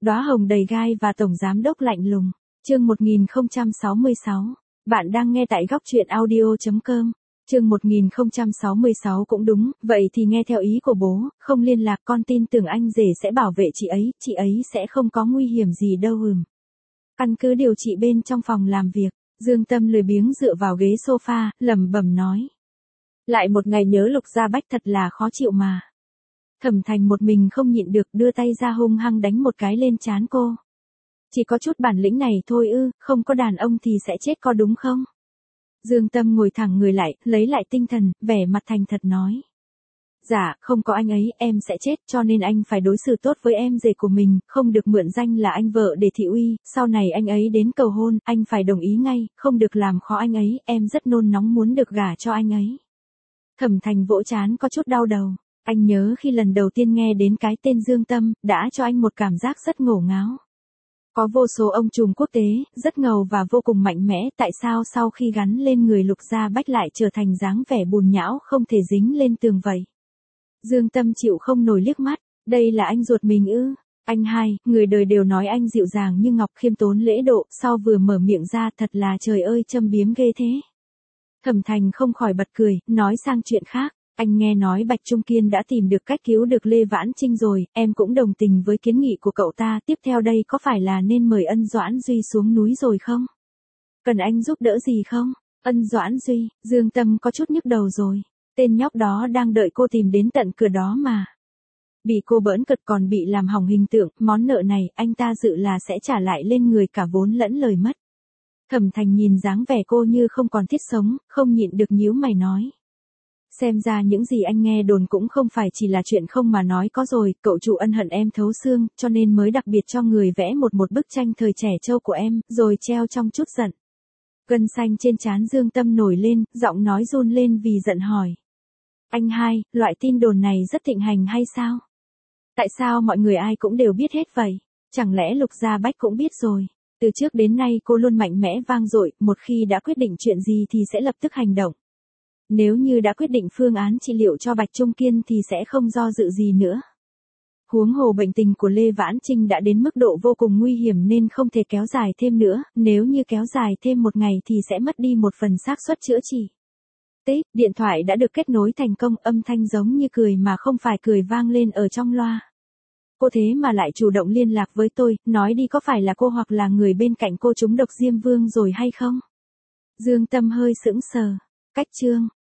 Đóa hồng đầy gai và tổng giám đốc lạnh lùng. Chương 1066. Bạn đang nghe tại góc truyện audio.com. Chương 1066 cũng đúng, vậy thì nghe theo ý của bố, không liên lạc, con tin tưởng anh rể sẽ bảo vệ chị ấy sẽ không có nguy hiểm gì đâu. Căn cứ điều trị bên trong phòng làm việc, Dương Tâm lười biếng dựa vào ghế sofa, lẩm bẩm nói. Lại một ngày nhớ Lục Gia Bách thật là khó chịu mà. Thẩm Thành một mình không nhịn được, đưa tay ra hung hăng đánh một cái lên trán cô. Chỉ có chút bản lĩnh này thôi ư, không có đàn ông thì sẽ chết có đúng không? Dương Tâm ngồi thẳng người lại, lấy lại tinh thần, vẻ mặt thành thật nói. Dạ, không có anh ấy, em sẽ chết, cho nên anh phải đối xử tốt với em rể của mình, không được mượn danh là anh vợ để thị uy, sau này anh ấy đến cầu hôn, anh phải đồng ý ngay, không được làm khó anh ấy, em rất nôn nóng muốn được gả cho anh ấy. Thẩm Thành vỗ trán có chút đau đầu, anh nhớ khi lần đầu tiên nghe đến cái tên Dương Tâm, đã cho anh một cảm giác rất ngổ ngáo. Có vô số ông trùm quốc tế, rất ngầu và vô cùng mạnh mẽ, tại sao sau khi gắn lên người Lục Gia Bách lại trở thành dáng vẻ bùn nhão không thể dính lên tường vậy? Dương Tâm chịu không nổi liếc mắt, đây là anh ruột mình ư? Anh hai, người đời đều nói anh dịu dàng như ngọc, khiêm tốn lễ độ, sau vừa mở miệng ra thật là trời ơi châm biếm ghê thế. Thẩm Thành không khỏi bật cười, nói sang chuyện khác. Anh nghe nói Bạch Trung Kiên đã tìm được cách cứu được Lê Vãn Trinh rồi, em cũng đồng tình với kiến nghị của cậu ta, tiếp theo đây có phải là nên mời Ân Doãn Duy xuống núi rồi không? Cần anh giúp đỡ gì không? Ân Doãn Duy, Dương Tâm có chút nhức đầu rồi, tên nhóc đó đang đợi cô tìm đến tận cửa đó mà. Bị cô bỡn cợt còn bị làm hỏng hình tượng, món nợ này anh ta dự là sẽ trả lại lên người cả vốn lẫn lời mất. Thẩm Thành nhìn dáng vẻ cô như không còn thiết sống, không nhịn được nhíu mày nói. Xem ra những gì anh nghe đồn cũng không phải chỉ là chuyện không mà nói có rồi, cậu chủ Ân hận em thấu xương, cho nên mới đặc biệt cho người vẽ một bức tranh thời trẻ trâu của em, rồi treo trong chút giận. Gân xanh trên trán Dương Tâm nổi lên, giọng nói run lên vì giận hỏi. Anh hai, loại tin đồn này rất thịnh hành hay sao? Tại sao mọi người ai cũng đều biết hết vậy? Chẳng lẽ Lục Gia Bách cũng biết rồi? Từ trước đến nay cô luôn mạnh mẽ vang dội, một khi đã quyết định chuyện gì thì sẽ lập tức hành động. Nếu như đã quyết định phương án trị liệu cho Bạch Trung Kiên thì sẽ không do dự gì nữa. Huống hồ bệnh tình của Lê Vãn Trinh đã đến mức độ vô cùng nguy hiểm nên không thể kéo dài thêm nữa, nếu như kéo dài thêm một ngày thì sẽ mất đi một phần xác suất chữa trị. Điện thoại đã được kết nối thành công, âm thanh giống như cười mà không phải cười vang lên ở trong loa. Cô thế mà lại chủ động liên lạc với tôi, nói đi có phải là cô hoặc là người bên cạnh cô trúng độc Diêm Vương rồi hay không? Dương Tâm hơi sững sờ. Cách chương